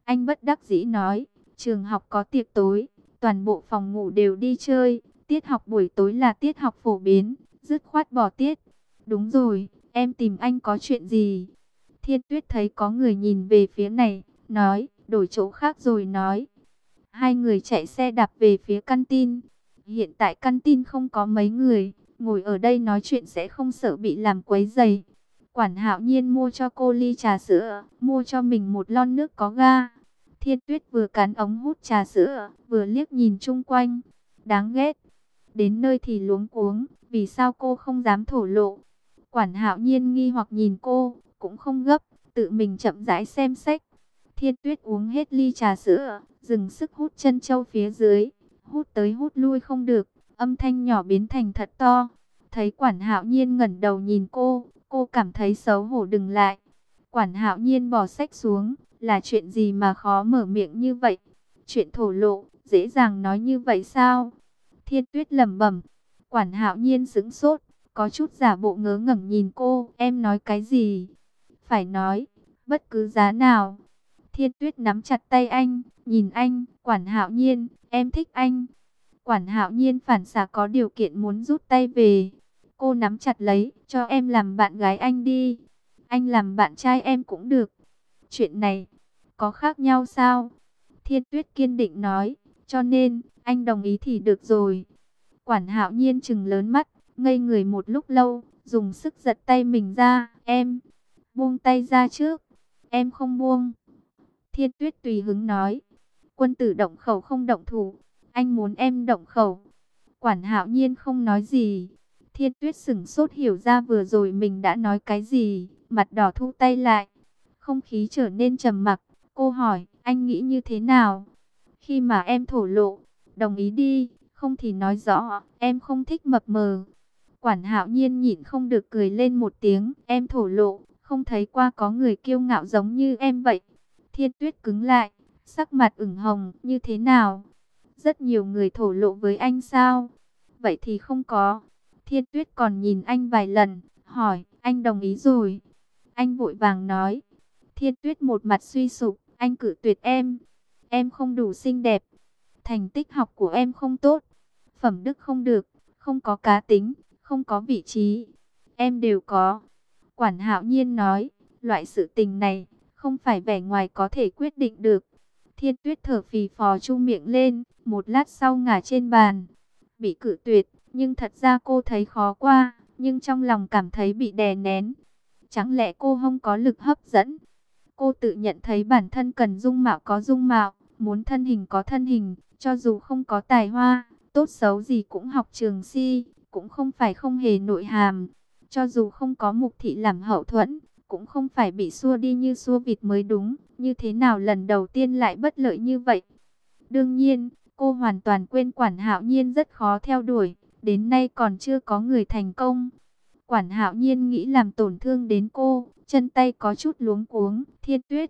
Anh bất đắc dĩ nói, trường học có tiệc tối, toàn bộ phòng ngủ đều đi chơi, tiết học buổi tối là tiết học phổ biến, dứt khoát bỏ tiết. Đúng rồi, em tìm anh có chuyện gì? Thiên Tuyết thấy có người nhìn về phía này, nói, đổi chỗ khác rồi nói. Hai người chạy xe đạp về phía căn tin. Hiện tại căn tin không có mấy người, ngồi ở đây nói chuyện sẽ không sợ bị làm quấy rầy. Quản Hạo Nhiên mua cho cô ly trà sữa, mua cho mình một lon nước có ga. Thiên Tuyết vừa cắn ống hút trà sữa, vừa liếc nhìn chung quanh. Đáng ghét. Đến nơi thì luống cuống, vì sao cô không dám thổ lộ? Quản Hạo Nhiên nghi hoặc nhìn cô, cũng không gấp, tự mình chậm rãi xem sách. Thiên Tuyết uống hết ly trà sữa, dừng sức hút chân châu phía dưới, hút tới hút lui không được, âm thanh nhỏ biến thành thật to. Thấy Quản Hạo Nhiên ngẩng đầu nhìn cô cảm thấy xấu hổ đừng lại. Quản Hạo Nhiên bỏ sách xuống, là chuyện gì mà khó mở miệng như vậy? Chuyện thổ lộ, dễ dàng nói như vậy sao? Thiên Tuyết lẩm bẩm. Quản Hạo Nhiên sững sốt, có chút giả bộ ngớ ngẩn nhìn cô, em nói cái gì? Phải nói, bất cứ giá nào. Thiên Tuyết nắm chặt tay anh, nhìn anh, Quản Hạo Nhiên, em thích anh. Quản Hạo Nhiên phản xạ có điều kiện muốn rút tay về. Cô nắm chặt lấy, cho em làm bạn gái anh đi. Anh làm bạn trai em cũng được. Chuyện này, có khác nhau sao? Thiên Tuyết kiên định nói, cho nên, anh đồng ý thì được rồi. Quản Hạo Nhiên trừng lớn mắt, ngây người một lúc lâu, dùng sức giật tay mình ra, em, buông tay ra trước, em không buông. Thiên Tuyết tùy hứng nói, quân tử động khẩu không động thủ, anh muốn em động khẩu. Quản Hạo Nhiên không nói gì. Thiên Tuyết sững sốt hiểu ra vừa rồi mình đã nói cái gì, mặt đỏ thu tay lại. Không khí trở nên trầm mặc, cô hỏi, anh nghĩ như thế nào? Khi mà em thổ lộ, đồng ý đi, không thì nói rõ, em không thích mập mờ. Quản Hạo Nhiên nhịn không được cười lên một tiếng, em thổ lộ, không thấy qua có người kiêu ngạo giống như em vậy. Thiên Tuyết cứng lại, sắc mặt ửng hồng, như thế nào? Rất nhiều người thổ lộ với anh sao? Vậy thì không có. Thiên Tuyết còn nhìn anh vài lần, hỏi, anh đồng ý rồi. Anh vội vàng nói. Thiên Tuyết một mặt suy sụp, anh cự tuyệt em. Em không đủ xinh đẹp. Thành tích học của em không tốt. Phẩm đức không được, không có cá tính, không có vị trí. Em đều có. Quản Hạo Nhiên nói, loại sự tình này, không phải vẻ ngoài có thể quyết định được. Thiên Tuyết thở phì phò chu miệng lên, một lát sau ngả trên bàn. Bị cự tuyệt, nhưng thật ra cô thấy khó qua, nhưng trong lòng cảm thấy bị đè nén. Chẳng lẽ cô không có lực hấp dẫn? Cô tự nhận thấy bản thân cần dung mạo có dung mạo, muốn thân hình có thân hình, cho dù không có tài hoa, tốt xấu gì cũng học trường si, cũng không phải không hề nội hàm. Cho dù không có Mục Thị làm hậu thuẫn, cũng không phải bị xua đi như xua vịt mới đúng. Như thế nào lần đầu tiên lại bất lợi như vậy? Đương nhiên, cô hoàn toàn quên Quản Hạo Nhiên rất khó theo đuổi, đến nay còn chưa có người thành công. Quản Hạo Nhiên nghĩ làm tổn thương đến cô, chân tay có chút luống cuống. Thiên Tuyết,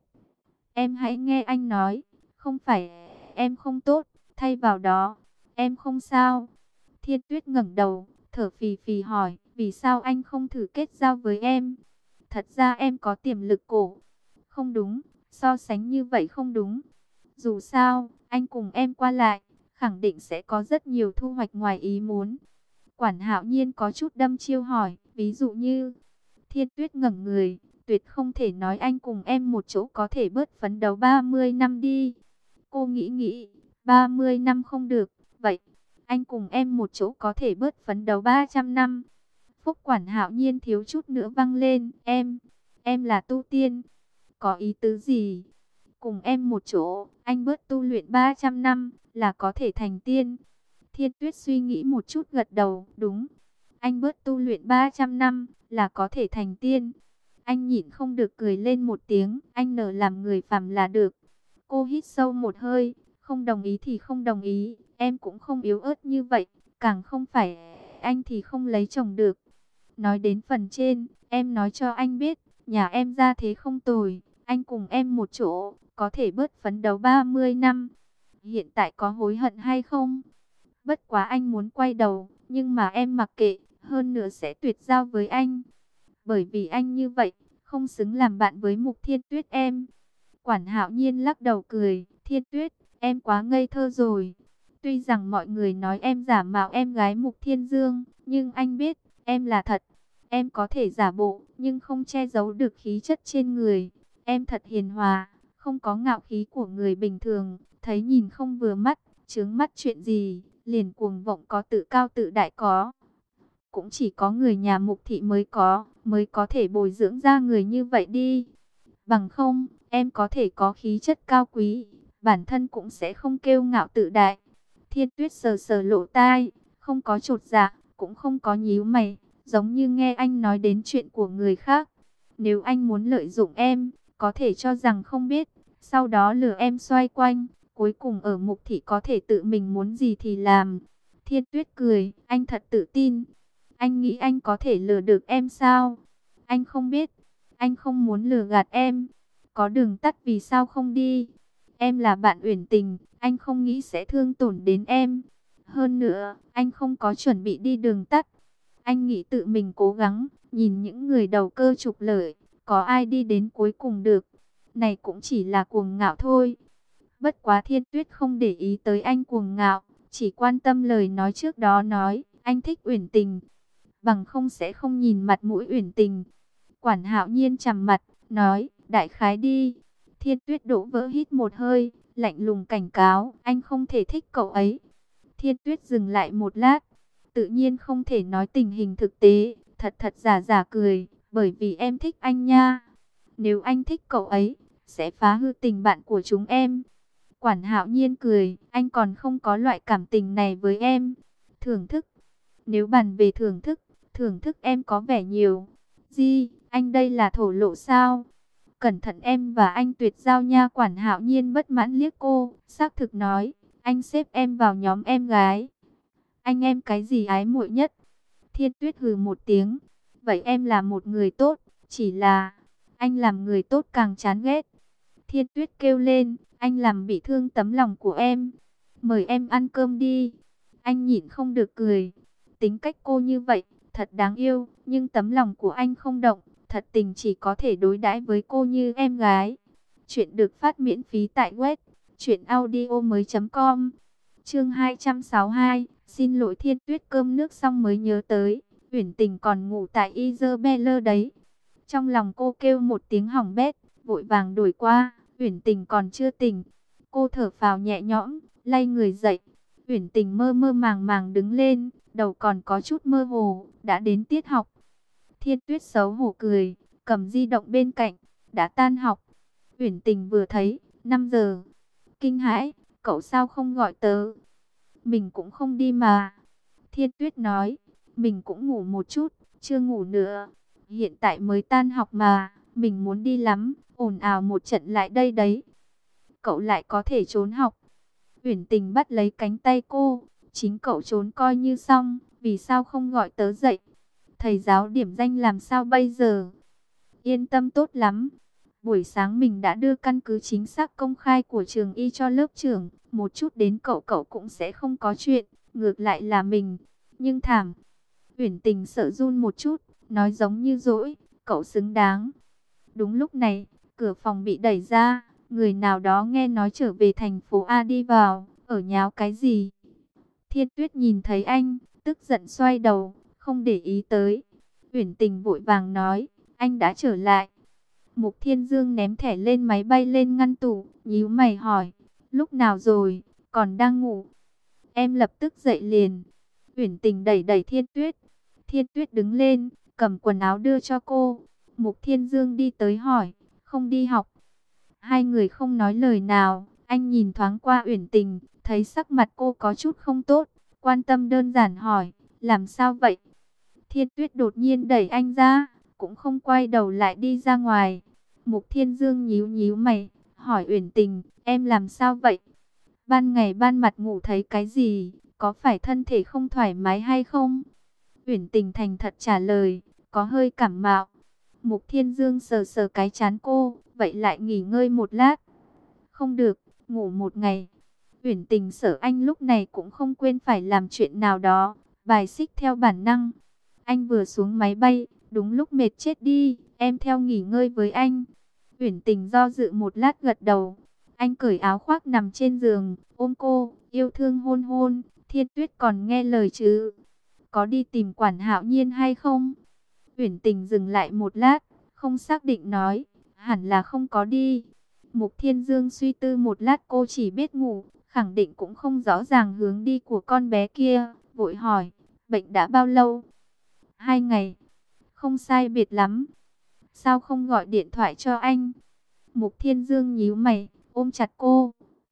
em hãy nghe anh nói, không phải em không tốt, thay vào đó, em không sao. Thiên Tuyết ngẩng đầu, thở phì phì hỏi, vì sao anh không thử kết giao với em? Thật ra em có tiềm lực cổ. Không đúng, so sánh như vậy không đúng. Dù sao, anh cùng em qua lại, khẳng định sẽ có rất nhiều thu hoạch ngoài ý muốn. Quản Hạo Nhiên có chút đâm chiêu hỏi, ví dụ như, Thiên Tuyết ngẩng người, tuyệt không thể nói anh cùng em một chỗ có thể bớt phấn đấu 30 năm đi. Cô nghĩ, 30 năm không được, vậy, anh cùng em một chỗ có thể bớt phấn đấu 300 năm. Phúc Quản Hạo Nhiên thiếu chút nữa văng lên, em là tu tiên, có ý tứ gì? Cùng em một chỗ, anh bớt tu luyện 300 năm, là có thể thành tiên. Thiên Tuyết suy nghĩ một chút gật đầu, đúng. Anh bớt tu luyện 300 năm, là có thể thành tiên. Anh nhịn không được cười lên một tiếng, anh nở làm người phàm là được. Cô hít sâu một hơi, không đồng ý thì không đồng ý, em cũng không yếu ớt như vậy, càng không phải anh thì không lấy chồng được. Nói đến phần trên, em nói cho anh biết, nhà em ra thế không tồi, anh cùng em một chỗ, có thể bớt phấn đấu 30 năm. Hiện tại có hối hận hay không? Bất quá anh muốn quay đầu, nhưng mà em mặc kệ, hơn nữa sẽ tuyệt giao với anh. Bởi vì anh như vậy, không xứng làm bạn với Mục Thiên Tuyết em. Quản Hạo Nhiên lắc đầu cười, Thiên Tuyết, em quá ngây thơ rồi. Tuy rằng mọi người nói em giả mạo em gái Mục Thiên Dương, nhưng anh biết, em là thật. Em có thể giả bộ, nhưng không che giấu được khí chất trên người. Em thật hiền hòa, không có ngạo khí của người bình thường, thấy nhìn không vừa mắt, chướng mắt chuyện gì, liền cuồng vọng có tự cao tự đại có. Cũng chỉ có người nhà Mục Thị mới có thể bồi dưỡng ra người như vậy đi. Bằng không, em có thể có khí chất cao quý, bản thân cũng sẽ không kiêu ngạo tự đại. Thiên Tuyết sờ sờ lỗ tai, không có chột dạ, cũng không có nhíu mày, giống như nghe anh nói đến chuyện của người khác. Nếu anh muốn lợi dụng em, có thể cho rằng không biết, sau đó lừa em xoay quanh, cuối cùng ở Mục Thị có thể tự mình muốn gì thì làm. Thiên Tuyết cười, anh thật tự tin. Anh nghĩ anh có thể lừa được em sao? Anh không biết, anh không muốn lừa gạt em. Có đường tắt vì sao không đi? Em là bạn Uyển Tình, anh không nghĩ sẽ thương tổn đến em. Hơn nữa, anh không có chuẩn bị đi đường tắt. Anh nghĩ tự mình cố gắng, nhìn những người đầu cơ trục lợi, có ai đi đến cuối cùng được. Này cũng chỉ là cuồng ngạo thôi. Bất quá Thiên Tuyết không để ý tới anh cuồng ngạo, chỉ quan tâm lời nói trước đó nói, anh thích Uyển Tình. Bằng không sẽ không nhìn mặt mũi Uyển Tình. Quản Hạo Nhiên trầm mặt, nói, đại khái đi. Thiên Tuyết đổ vỡ hít một hơi, lạnh lùng cảnh cáo, anh không thể thích cậu ấy. Thiên Tuyết dừng lại một lát, tự nhiên không thể nói tình hình thực tế, thật thật giả giả cười, bởi vì em thích anh nha. Nếu anh thích cậu ấy, sẽ phá hư tình bạn của chúng em. Quản Hạo Nhiên cười, anh còn không có loại cảm tình này với em. Thưởng thức, nếu bàn về thưởng thức em có vẻ nhiều. Di, anh đây là thổ lộ sao? Cẩn thận em và anh tuyệt giao nha. Quản Hạo Nhiên bất mãn liếc cô, xác thực nói, anh xếp em vào nhóm em gái. Anh em cái gì ái muội nhất? Thiên Tuyết hừ một tiếng, vậy em là một người tốt, chỉ là anh làm người tốt càng chán ghét. Thiên Tuyết kêu lên, anh làm bị thương tấm lòng của em. Mời em ăn cơm đi. Anh nhịn không được cười. Tính cách cô như vậy, thật đáng yêu, nhưng tấm lòng của anh không động, thật tình chỉ có thể đối đãi với cô như em gái. Chuyện được phát miễn phí tại web truyệnaudiomoi.com. Chương 262, xin lỗi. Thiên Tuyết cơm nước xong mới nhớ tới, Uyển Tình còn ngủ tại Isabella đấy. Trong lòng cô kêu một tiếng hỏng bét, vội vàng đổi qua, Uyển Tình còn chưa tỉnh. Cô thở phào nhẹ nhõm, lay người dậy. Uyển Tình mơ mơ màng màng đứng lên, đầu còn có chút mơ hồ, đã đến tiết học. Thiên Tuyết xấu hổ cười, cầm di động bên cạnh, đã tan học. Uyển Tình vừa thấy, 5 giờ. Kinh hãi, cậu sao không gọi tớ? Mình cũng không đi mà. Thiên Tuyết nói, mình cũng ngủ một chút, chưa ngủ nữa. Hiện tại mới tan học mà, mình muốn đi lắm, ồn ào một trận lại đây đấy. Cậu lại có thể trốn học. Uyển Tình bắt lấy cánh tay cô, chính cậu trốn coi như xong, vì sao không gọi tớ dậy? Thầy giáo điểm danh làm sao bây giờ? Yên tâm tốt lắm. Buổi sáng mình đã đưa căn cứ chính xác công khai của trường y cho lớp trưởng, một chút đến cậu cũng sẽ không có chuyện, ngược lại là mình. Nhưng thảm. Uyển Tình sợ run một chút, nói giống như dỗi, cậu xứng đáng. Đúng lúc này, cửa phòng bị đẩy ra, người nào đó nghe nói trở về thành phố A đi vào, ở nháo cái gì? Thiên Tuyết nhìn thấy anh, tức giận xoay đầu, không để ý tới. Uyển Tình vội vàng nói, anh đã trở lại. Mục Thiên Dương ném thẻ lên máy bay lên ngăn tủ, nhíu mày hỏi, lúc nào rồi, còn đang ngủ? Em lập tức dậy liền. Uyển Tình đẩy đẩy Thiên Tuyết. Thiên Tuyết đứng lên, cầm quần áo đưa cho cô. Mục Thiên Dương đi tới hỏi, không đi học? Hai người không nói lời nào, anh nhìn thoáng qua Uyển Tình, thấy sắc mặt cô có chút không tốt, quan tâm đơn giản hỏi, làm sao vậy? Thiên Tuyết đột nhiên đẩy anh ra, cũng không quay đầu lại đi ra ngoài. Mục Thiên Dương nhíu nhíu mày, hỏi Uyển Tình, em làm sao vậy? Ban ngày ban mặt ngủ thấy cái gì, có phải thân thể không thoải mái hay không? Uyển Tình thành thật trả lời, có hơi cảm mạo. Mục Thiên Dương sờ sờ cái trán cô, vậy lại nghỉ ngơi một lát. Không được, ngủ một ngày. Uyển Tình sợ anh lúc này cũng không quên phải làm chuyện nào đó, bài xích theo bản năng. Anh vừa xuống máy bay, đúng lúc mệt chết đi, em theo nghỉ ngơi với anh. Uyển Tình do dự một lát gật đầu. Anh cởi áo khoác nằm trên giường, ôm cô, yêu thương hôn hôn. Thiên Tuyết còn nghe lời chứ? Có đi tìm Quản Hạo Nhiên hay không? Uyển Tình dừng lại một lát, không xác định nói, hẳn là không có đi. Mục Thiên Dương suy tư một lát, cô chỉ biết ngủ, khẳng định cũng không rõ ràng hướng đi của con bé kia, vội hỏi, bệnh đã bao lâu? 2 ngày, không sai biệt lắm. Sao không gọi điện thoại cho anh? Mục Thiên Dương nhíu mày, ôm chặt cô.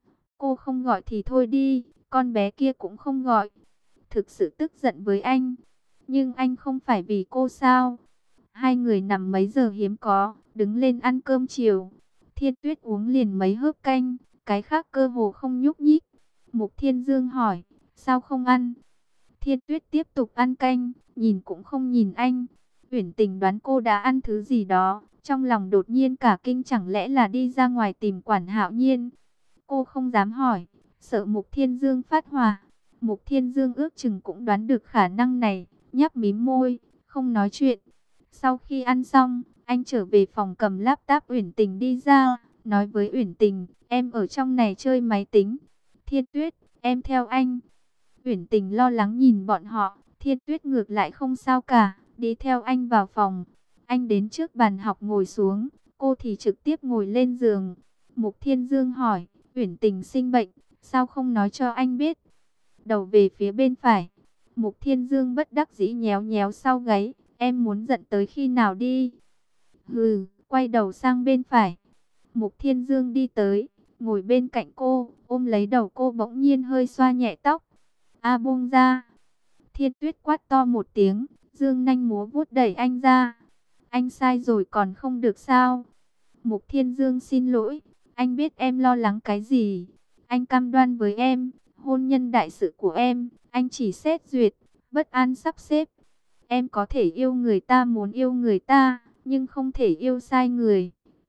Cô không gọi thì thôi đi, con bé kia cũng không gọi. Thực sự tức giận với anh. Nhưng anh không phải vì cô sao? Hai người nằm mấy giờ hiếm có, đứng lên ăn cơm chiều. Thiên Tuyết uống liền mấy hớp canh, cái khác cơ hồ không nhúc nhích. Mục Thiên Dương hỏi, sao không ăn? Thiên Tuyết tiếp tục ăn canh, nhìn cũng không nhìn anh. Uyển Tình đoán cô đã ăn thứ gì đó, trong lòng đột nhiên cả kinh, chẳng lẽ là đi ra ngoài tìm Quản Hạo Nhiên. Cô không dám hỏi, sợ Mục Thiên Dương phát hỏa. Mục Thiên Dương ước chừng cũng đoán được khả năng này, nhấp mím môi, không nói chuyện. Sau khi ăn xong, anh trở về phòng cầm laptop Uyển Tình đi ra, nói với Uyển Tình, em ở trong này chơi máy tính. Thiên Tuyết, em theo anh. Uyển Tình lo lắng nhìn bọn họ, Thiên Tuyết ngược lại không sao cả, đi theo anh vào phòng. Anh đến trước bàn học ngồi xuống, cô thì trực tiếp ngồi lên giường. Mục Thiên Dương hỏi, Uyển Tình sinh bệnh, sao không nói cho anh biết? Đầu về phía bên phải. Mục Thiên Dương bất đắc dĩ nhéo nhéo sau gáy, em muốn giận tới khi nào đi? Hừ, quay đầu sang bên phải. Mục Thiên Dương đi tới, ngồi bên cạnh cô, ôm lấy đầu cô, bỗng nhiên hơi xoa nhẹ tóc. A, buông ra. Thiên Tuyết quát to một tiếng, dương nanh múa vuốt đẩy anh ra. Anh sai rồi còn không được sao? Mục Thiên Dương xin lỗi, anh biết em lo lắng cái gì. Anh cam đoan với em, hôn nhân đại sự của em, anh chỉ xét duyệt, bất an sắp xếp. Em có thể yêu người ta muốn yêu người ta, nhưng không thể yêu sai người.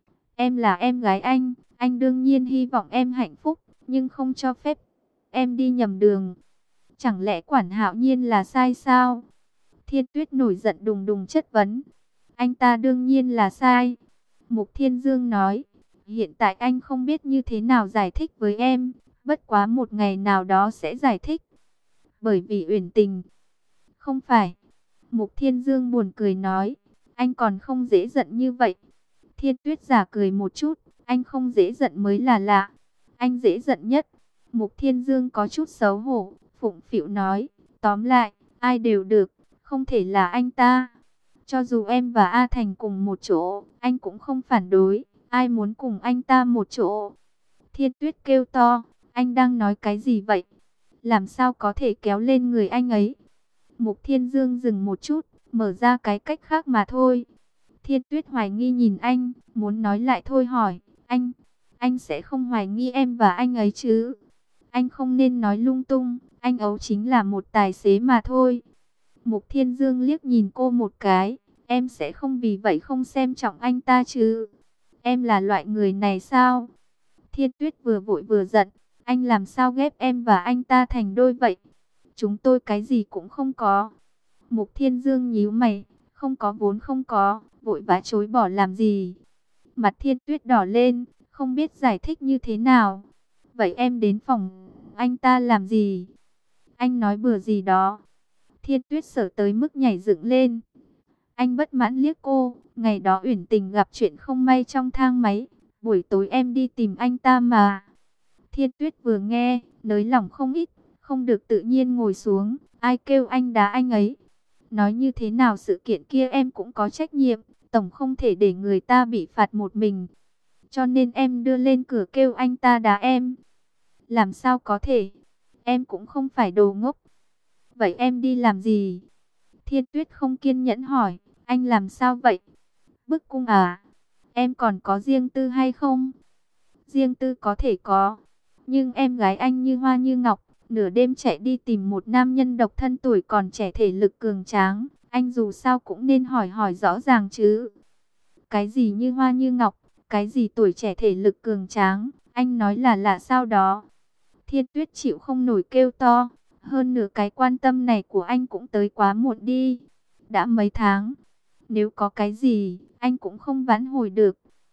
Em là em gái anh đương nhiên hy vọng em hạnh phúc, nhưng không cho phép em đi nhầm đường. Chẳng lẽ Quản Hạo Nhiên là sai sao? Thiên Tuyết nổi giận đùng đùng chất vấn. Anh ta đương nhiên là sai. Mục Thiên Dương nói, hiện tại anh không biết như thế nào giải thích với em, bất quá một ngày nào đó sẽ giải thích. Bởi vì Uyển Tình. Không phải. Mục Thiên Dương buồn cười nói, anh còn không dễ giận như vậy. Thiên Tuyết giả cười một chút, anh không dễ giận mới là lạ. Anh dễ giận nhất. Mục Thiên Dương có chút xấu hổ, phụng phịu nói, tóm lại, ai đều được, không thể là anh ta. Cho dù em và A Thành cùng một chỗ, anh cũng không phản đối, ai muốn cùng anh ta một chỗ. Thiên Tuyết kêu to, anh đang nói cái gì vậy? Làm sao có thể kéo lên người anh ấy? Mục Thiên Dương dừng một chút, mở ra cái cách khác mà thôi. Thiên Tuyết hoài nghi nhìn anh, muốn nói lại thôi hỏi, anh sẽ không hoài nghi em và anh ấy chứ? Anh không nên nói lung tung, anh ấy chính là một tài xế mà thôi. Mục Thiên Dương liếc nhìn cô một cái, em sẽ không vì vậy không xem trọng anh ta chứ? Em là loại người này sao? Thiên Tuyết vừa vội vừa giận, anh làm sao ghép em và anh ta thành đôi vậy? Chúng tôi cái gì cũng không có. Mục Thiên Dương nhíu mày, không có vốn không có, vội vã chối bỏ làm gì? Mặt Thiên Tuyết đỏ lên, không biết giải thích như thế nào. Vậy em đến phòng anh ta làm gì? Anh nói bừa gì đó. Thiên Tuyết sợ tới mức nhảy dựng lên. Anh bất mãn liếc cô, ngày đó Uyển Tình gặp chuyện không may trong thang máy, buổi tối em đi tìm anh ta mà. Thiên Tuyết vừa nghe, nới lỏng không ít, không được tự nhiên ngồi xuống, ai kêu anh đá anh ấy. Nói như thế nào sự kiện kia em cũng có trách nhiệm, tổng không thể để người ta bị phạt một mình. Cho nên em đưa lên cửa kêu anh ta đá em. Làm sao có thể, em cũng không phải đồ ngốc. Vậy em đi làm gì? Thiên Tuyết không kiên nhẫn hỏi, anh làm sao vậy? Bức cung à? Em còn có riêng tư hay không? Riêng tư có thể có, nhưng em gái anh như hoa như ngọc, nửa đêm chạy đi tìm một nam nhân độc thân tuổi còn trẻ thể lực cường tráng, anh dù sao cũng nên hỏi hỏi rõ ràng chứ. Cái gì như hoa như ngọc, cái gì tuổi trẻ thể lực cường tráng, anh nói là lạ sao đó. Thiên Tuyết chịu không nổi kêu to, hơn nửa cái quan tâm này của anh cũng tới quá muộn đi. Đã mấy tháng, nếu có cái gì, anh cũng không vãn hồi được.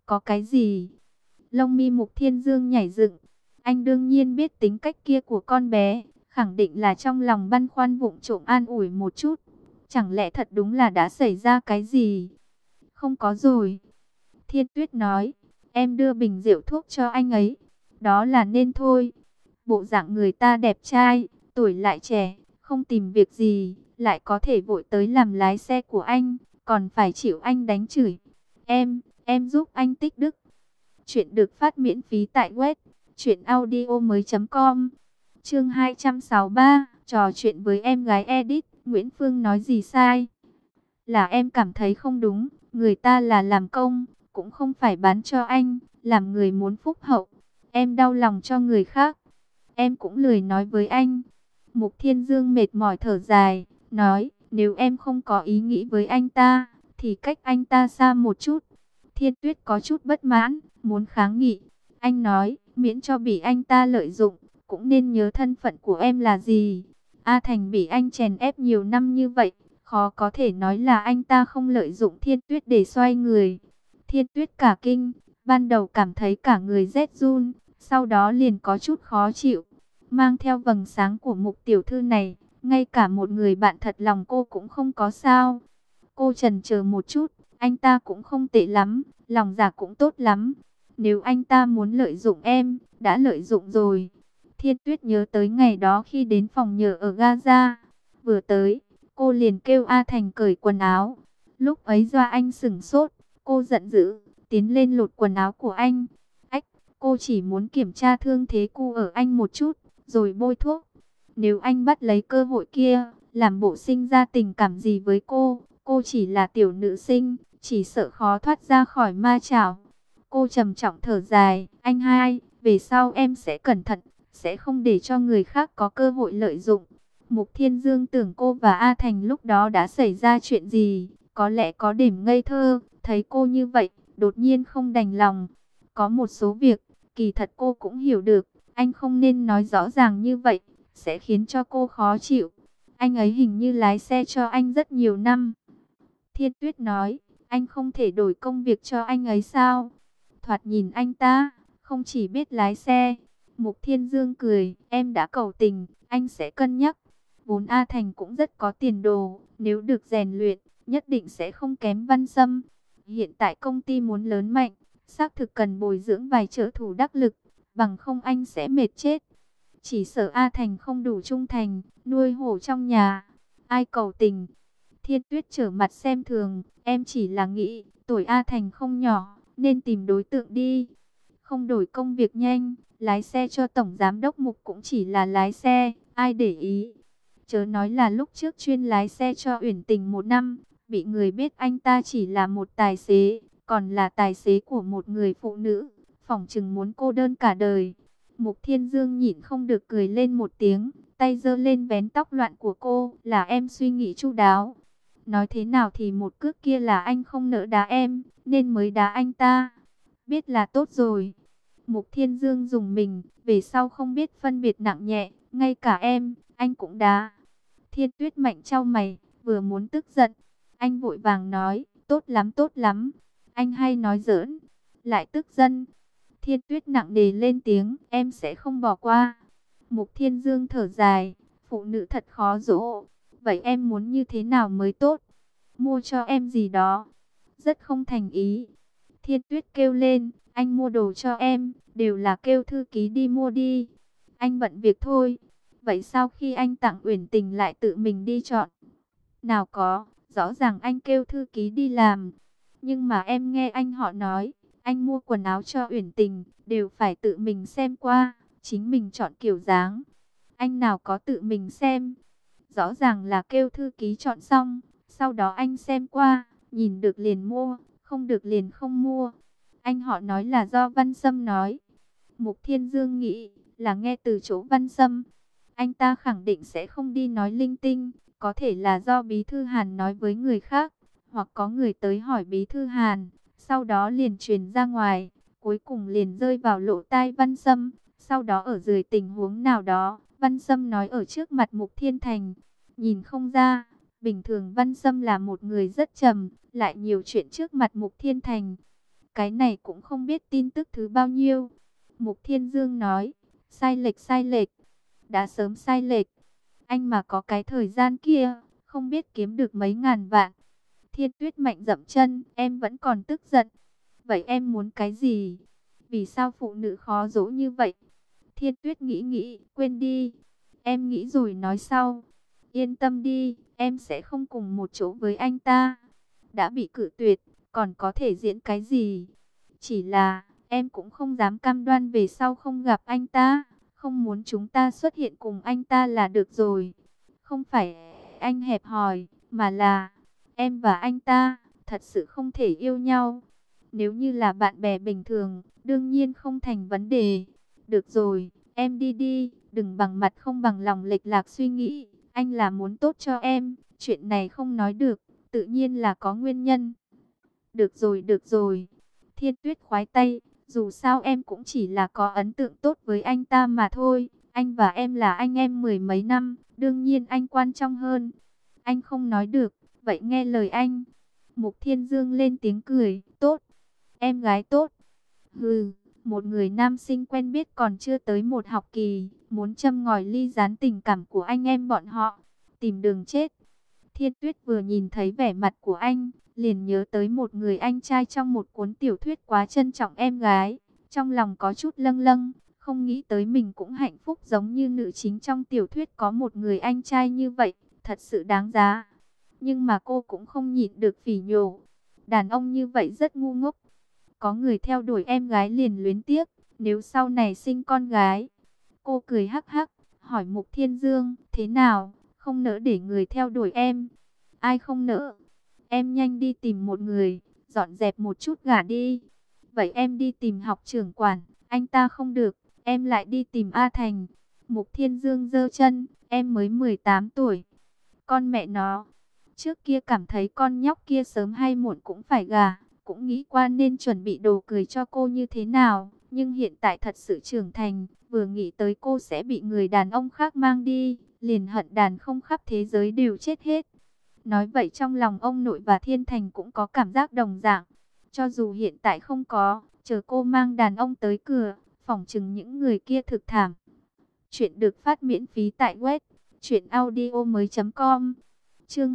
Có cái gì? Lông mi Mục Thiên Dương nhảy dựng. Anh đương nhiên biết tính cách kia của con bé, khẳng định là trong lòng băn khoăn vụng trộm an ủi một chút. Chẳng lẽ thật đúng là đã xảy ra cái gì? Không có rồi. Thiên Tuyết nói, em đưa bình rượu thuốc cho anh ấy. Đó là nên thôi. Bộ dạng người ta đẹp trai, tuổi lại trẻ, không tìm việc gì, lại có thể vội tới làm lái xe của anh, còn phải chịu anh đánh chửi. Em giúp anh tích đức. Chuyện được phát miễn phí tại web truyệnaudiomoi.com. Chương 263, trò chuyện với em gái edit. Nguyễn Phương nói gì sai? Là em cảm thấy không đúng, người ta là làm công, cũng không phải bán cho anh, làm người muốn phúc hậu. Em đau lòng cho người khác, em cũng lười nói với anh. Mục Thiên Dương mệt mỏi thở dài, nói, nếu em không có ý nghĩ với anh ta, thì cách anh ta xa một chút. Thiên Tuyết có chút bất mãn, muốn kháng nghị. Anh nói, miễn cho bị anh ta lợi dụng, cũng nên nhớ thân phận của em là gì. A Thành bị anh chèn ép nhiều năm như vậy, khó có thể nói là anh ta không lợi dụng Thiên Tuyết để xoay người. Thiên Tuyết cả kinh, ban đầu cảm thấy cả người rét run, sau đó liền có chút khó chịu. Mang theo vầng sáng của Mục tiểu thư này, ngay cả một người bạn thật lòng cô cũng không có sao. Cô chần chờ một chút, anh ta cũng không tệ lắm, lòng dạ cũng tốt lắm. Nếu anh ta muốn lợi dụng em, đã lợi dụng rồi. Thiên Tuyết nhớ tới ngày đó khi đến phòng nhờ ở Gaza. Vừa tới, cô liền kêu A Thành cởi quần áo. Lúc ấy do anh sửng sốt, cô giận dữ, tiến lên lột quần áo của anh. Ách, cô chỉ muốn kiểm tra thương thế cô ở anh một chút, rồi bôi thuốc. Nếu anh bắt lấy cơ hội kia, làm bộ sinh ra tình cảm gì với cô chỉ là tiểu nữ sinh, chỉ sợ khó thoát ra khỏi ma chảo. Cô trầm trọng thở dài, anh hai, về sau em sẽ cẩn thận, sẽ không để cho người khác có cơ hội lợi dụng. Mục Thiên Dương tưởng cô và A Thành lúc đó đã xảy ra chuyện gì, có lẽ có điểm ngây thơ, thấy cô như vậy, đột nhiên không đành lòng. Có một số việc, kỳ thật cô cũng hiểu được, anh không nên nói rõ ràng như vậy, sẽ khiến cho cô khó chịu. Anh ấy hình như lái xe cho anh rất nhiều năm. Thiên Tuyết nói, anh không thể đổi công việc cho anh ấy sao? Thoạt nhìn anh ta, không chỉ biết lái xe. Mục Thiên Dương cười, em đã cầu tình, anh sẽ cân nhắc. Vốn A Thành cũng rất có tiền đồ, nếu được rèn luyện, nhất định sẽ không kém Văn Sâm. Hiện tại công ty muốn lớn mạnh, xác thực cần bồi dưỡng vài trợ thủ đắc lực, bằng không anh sẽ mệt chết. Chỉ sợ A Thành không đủ trung thành, nuôi hổ trong nhà. Ai cầu tình? Thiên Tuyết trở mặt xem thường, em chỉ là nghĩ, tuổi A Thành không nhỏ, nên tìm đối tượng đi. Không đổi công việc nhanh, lái xe cho Tổng Giám đốc Mục cũng chỉ là lái xe, ai để ý. Chớ nói là lúc trước chuyên lái xe cho Uyển Tình 1 năm, bị người biết anh ta chỉ là một tài xế, còn là tài xế của một người phụ nữ, phỏng chừng muốn cô đơn cả đời. Mục Thiên Dương nhịn không được cười lên một tiếng, tay giơ lên vén tóc loạn của cô, là em suy nghĩ chu đáo. Nói thế nào thì một cước kia là anh không nỡ đá em, nên mới đá anh ta. Biết là tốt rồi. Mục Thiên Dương dùng mình, về sau không biết phân biệt nặng nhẹ, ngay cả em, anh cũng đá. Thiên Tuyết mạnh chau mày, vừa muốn tức giận. Anh vội vàng nói, tốt lắm tốt lắm. Anh hay nói giỡn, lại tức giận. Thiên Tuyết nặng nề lên tiếng, em sẽ không bỏ qua. Mục Thiên Dương thở dài, phụ nữ thật khó dỗ. Vậy em muốn như thế nào mới tốt? Mua cho em gì đó. Rất không thành ý. Thiên Tuyết kêu lên, anh mua đồ cho em, đều là kêu thư ký đi mua đi. Anh bận việc thôi. Vậy sao khi anh tặng Uyển Tình lại tự mình đi chọn? Nào có, rõ ràng anh kêu thư ký đi làm. Nhưng mà em nghe anh họ nói, anh mua quần áo cho Uyển Tình, đều phải tự mình xem qua, chính mình chọn kiểu dáng. Anh nào có tự mình xem? Rõ ràng là kêu thư ký chọn xong, sau đó anh xem qua, nhìn được liền mua, không được liền không mua. Anh họ nói là do Văn Sâm nói. Mục Thiên Dương nghĩ là nghe từ chỗ Văn Sâm. Anh ta khẳng định sẽ không đi nói linh tinh, có thể là do Bí Thư Hàn nói với người khác, hoặc có người tới hỏi Bí Thư Hàn, sau đó liền truyền ra ngoài, cuối cùng liền rơi vào lỗ tai Văn Sâm. Sau đó ở dưới tình huống nào đó, Văn Sâm nói ở trước mặt Mục Thiên Thành. Nhìn không ra, bình thường Văn Sâm là một người rất trầm, lại nhiều chuyện trước mặt Mục Thiên Thành. cái này cũng không biết tin tức thứ bao nhiêu. Mục Thiên Dương nói, sai lệch, đã sớm sai lệch. Anh mà có cái thời gian kia, không biết kiếm được mấy ngàn vạn. Thiên Tuyết mạnh dậm chân, em vẫn còn tức giận. Vậy em muốn cái gì? Vì sao phụ nữ khó dỗ như vậy? Thiên Tuyết nghĩ, quên đi. Em nghĩ rồi nói sau. Yên tâm đi, em sẽ không cùng một chỗ với anh ta. Đã bị cự tuyệt, còn có thể diễn cái gì? Chỉ là, em cũng không dám cam đoan về sau không gặp anh ta. Không muốn chúng ta xuất hiện cùng anh ta là được rồi. Không phải anh hẹp hòi, mà là em và anh ta thật sự không thể yêu nhau. Nếu như là bạn bè bình thường, đương nhiên không thành vấn đề. Được rồi, em đi đi, đừng bằng mặt không bằng lòng lệch lạc suy nghĩ. Anh là muốn tốt cho em, chuyện này không nói được, tự nhiên là có nguyên nhân. Được rồi. Thiên Tuyết khoái tay, dù sao em cũng chỉ là có ấn tượng tốt với anh ta mà thôi. Anh và em là anh em mười mấy năm, đương nhiên anh quan trọng hơn. Anh không nói được, vậy nghe lời anh. Mục Thiên Dương lên tiếng cười, tốt, em gái tốt. Hừ, một người nam sinh quen biết còn chưa tới một học kỳ, muốn châm ngòi ly gián tình cảm của anh em bọn họ, tìm đường chết. Thiên Tuyết vừa nhìn thấy vẻ mặt của anh, liền nhớ tới một người anh trai trong một cuốn tiểu thuyết quá trân trọng em gái. Trong lòng có chút lâng lâng, không nghĩ tới mình cũng hạnh phúc giống như nữ chính trong tiểu thuyết có một người anh trai như vậy, thật sự đáng giá. Nhưng mà cô cũng không nhịn được phỉ nhổ. Đàn ông như vậy rất ngu ngốc. Có người theo đuổi em gái liền luyến tiếc, nếu sau này sinh con gái. Cô cười hắc hắc, hỏi Mục Thiên Dương, thế nào, không nỡ để người theo đuổi em? Ai không nỡ? Em nhanh đi tìm một người, dọn dẹp một chút gả đi. Vậy em đi tìm học trưởng quản, anh ta không được, em lại đi tìm A Thành. Mục Thiên Dương giơ chân, em mới 18 tuổi. Con mẹ nó, trước kia cảm thấy con nhóc kia sớm hay muộn cũng phải gả, cũng nghĩ qua nên chuẩn bị đồ cười cho cô như thế nào. Nhưng hiện tại thật sự trưởng thành, vừa nghĩ tới cô sẽ bị người đàn ông khác mang đi, liền hận đàn không khắp thế giới đều chết hết. Nói vậy trong lòng ông nội và Thiên Thành cũng có cảm giác đồng dạng. Cho dù hiện tại không có, chờ cô mang đàn ông tới cửa, phỏng chừng những người kia thực thảm. Chuyện được phát miễn phí tại web truyệnaudiomoi.com. Chương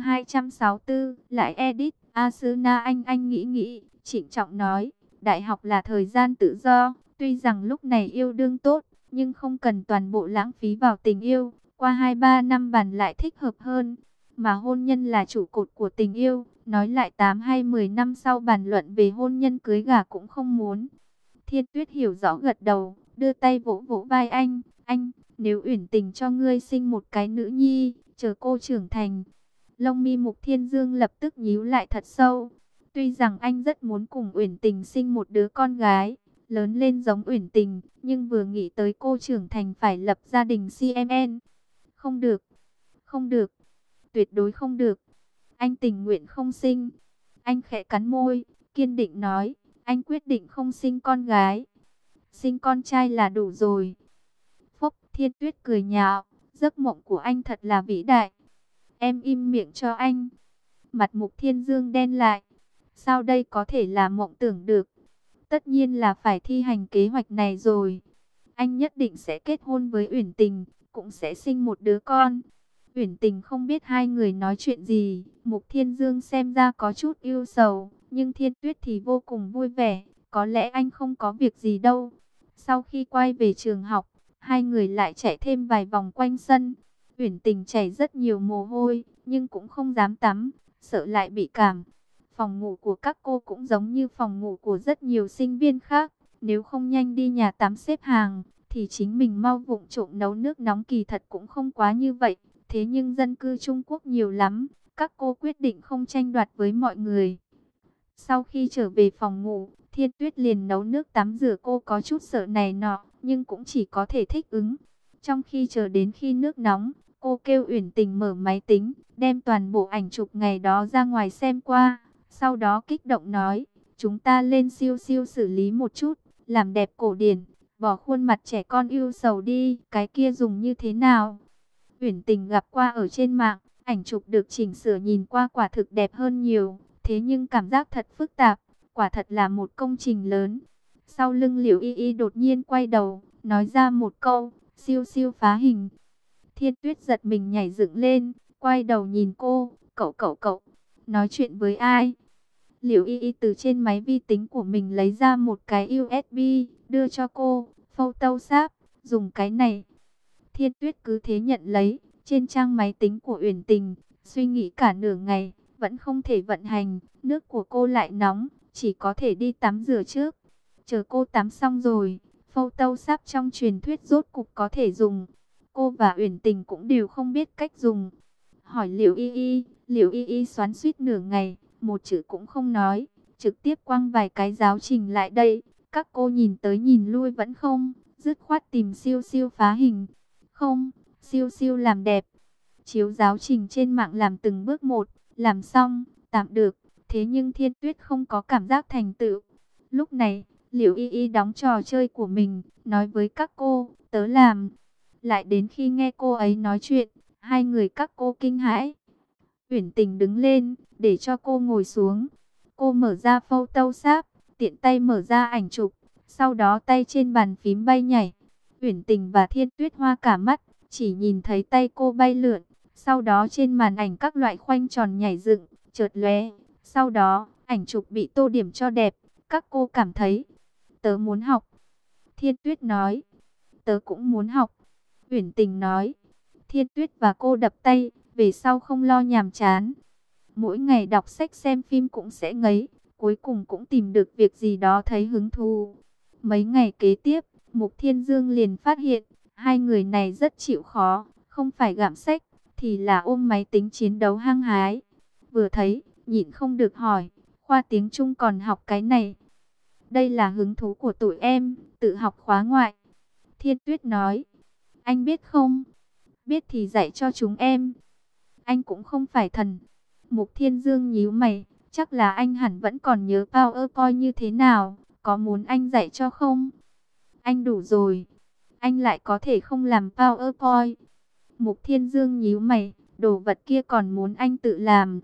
264, lại edit. Asuna anh nghĩ, trịnh trọng nói, đại học là thời gian tự do, tuy rằng lúc này yêu đương tốt, nhưng không cần toàn bộ lãng phí vào tình yêu, qua 2-3 năm bàn lại thích hợp hơn. Mà hôn nhân là trụ cột của tình yêu, nói lại 8 hay 10 năm sau bàn luận về hôn nhân cưới gả cũng không muốn. Thiên Tuyết hiểu rõ gật đầu, đưa tay vỗ vỗ vai anh, nếu Uyển Tình cho ngươi sinh một cái nữ nhi, chờ cô trưởng thành. Lông mi Mục Thiên Dương lập tức nhíu lại thật sâu. Tuy rằng anh rất muốn cùng Uyển Tình sinh một đứa con gái, lớn lên giống Uyển Tình, nhưng vừa nghĩ tới cô trưởng thành phải lập gia đình CMN. Không được, không được, tuyệt đối không được. Anh tình nguyện không sinh. Anh khẽ cắn môi, kiên định nói, anh quyết định không sinh con gái. Sinh con trai là đủ rồi. Phốc, Thiên Tuyết cười nhạo, giấc mộng của anh thật là vĩ đại. Em im miệng cho anh. Mặt Mục Thiên Dương đen lại. Sao đây có thể là mộng tưởng được? Tất nhiên là phải thi hành kế hoạch này rồi. Anh nhất định sẽ kết hôn với Uyển Tình, cũng sẽ sinh một đứa con. Uyển Tình không biết hai người nói chuyện gì. Mục Thiên Dương xem ra có chút ưu sầu, nhưng Thiên Tuyết thì vô cùng vui vẻ. Có lẽ anh không có việc gì đâu. Sau khi quay về trường học, hai người lại chạy thêm vài vòng quanh sân. Uyển Tình chảy rất nhiều mồ hôi, nhưng cũng không dám tắm, sợ lại bị cảm. Phòng ngủ của các cô cũng giống như phòng ngủ của rất nhiều sinh viên khác. Nếu không nhanh đi nhà tắm xếp hàng, thì chính mình mau vụng trộm nấu nước nóng, kỳ thật cũng không quá như vậy. Thế nhưng dân cư Trung Quốc nhiều lắm, các cô quyết định không tranh đoạt với mọi người. Sau khi trở về phòng ngủ, Thiên Tuyết liền nấu nước tắm rửa, cô có chút sợ này nọ, nhưng cũng chỉ có thể thích ứng. Trong khi chờ đến khi nước nóng, cô kêu Uyển Tình mở máy tính, đem toàn bộ ảnh chụp ngày đó ra ngoài xem qua. Sau đó kích động nói, chúng ta lên siêu siêu xử lý một chút, làm đẹp cổ điển, bỏ khuôn mặt trẻ con ưu sầu đi, cái kia dùng như thế nào? Uyển Tình gặp qua ở trên mạng, ảnh chụp được chỉnh sửa nhìn qua quả thực đẹp hơn nhiều, thế nhưng cảm giác thật phức tạp. quả thật là một công trình lớn. Sau lưng Liễu Y Y đột nhiên quay đầu, nói ra một câu, siêu siêu phá hình. Thiên Tuyết giật mình nhảy dựng lên, quay đầu nhìn cô, cậu, nói chuyện với ai? Liễu Y Y từ trên máy vi tính của mình lấy ra một cái USB, đưa cho cô, Photoshop, dùng cái này. Thiên Tuyết cứ thế nhận lấy, trên trang máy tính của Uyển Tình, suy nghĩ cả nửa ngày, vẫn không thể vận hành, nước của cô lại nóng, chỉ có thể đi tắm rửa trước. Chờ cô tắm xong rồi, Photoshop trong truyền thuyết rốt cục có thể dùng. Cô và Uyển Tình cũng đều không biết cách dùng. Hỏi Liễu Y Y xoắn xuýt nửa ngày, một chữ cũng không nói, trực tiếp quăng vài cái giáo trình lại đây. Các cô nhìn tới nhìn lui vẫn không, dứt khoát tìm siêu siêu phá hình. Không, siêu siêu làm đẹp. Chiếu giáo trình trên mạng làm từng bước một, làm xong, tạm được. Thế nhưng Thiên Tuyết không có cảm giác thành tựu. Lúc này, Liễu Y Y đóng trò chơi của mình, nói với các cô, tớ làm. Lại đến khi nghe cô ấy nói chuyện, hai người các cô kinh hãi. Uyển Tình đứng lên, để cho cô ngồi xuống. Cô mở ra Photoshop, tiện tay mở ra ảnh chụp, sau đó tay trên bàn phím bay nhảy. Uyển Tình và Thiên Tuyết hoa cả mắt, chỉ nhìn thấy tay cô bay lượn, sau đó trên màn ảnh các loại khoanh tròn nhảy dựng, chợt lóe, sau đó ảnh chụp bị tô điểm cho đẹp. Các cô cảm thấy, tớ muốn học. Thiên Tuyết nói, tớ cũng muốn học. Uyển Tình nói, Thiên Tuyết và cô đập tay, về sau không lo nhàm chán. Mỗi ngày đọc sách xem phim cũng sẽ ngấy, cuối cùng cũng tìm được việc gì đó thấy hứng thú. Mấy ngày kế tiếp, Mục Thiên Dương liền phát hiện, hai người này rất chịu khó, không phải gặm sách, thì là ôm máy tính chiến đấu hăng hái. Vừa thấy, nhịn không được hỏi, khoa tiếng Trung còn học cái này. Đây là hứng thú của tụi em, tự học khóa ngoại. Thiên Tuyết nói, anh biết không? Biết thì dạy cho chúng em. Anh cũng không phải thần. Mục Thiên Dương nhíu mày, chắc là anh hẳn vẫn còn nhớ PowerPoint như thế nào, có muốn anh dạy cho không? Anh đủ rồi. Anh lại có thể không làm PowerPoint. Mục Thiên Dương nhíu mày, đồ vật kia còn muốn anh tự làm.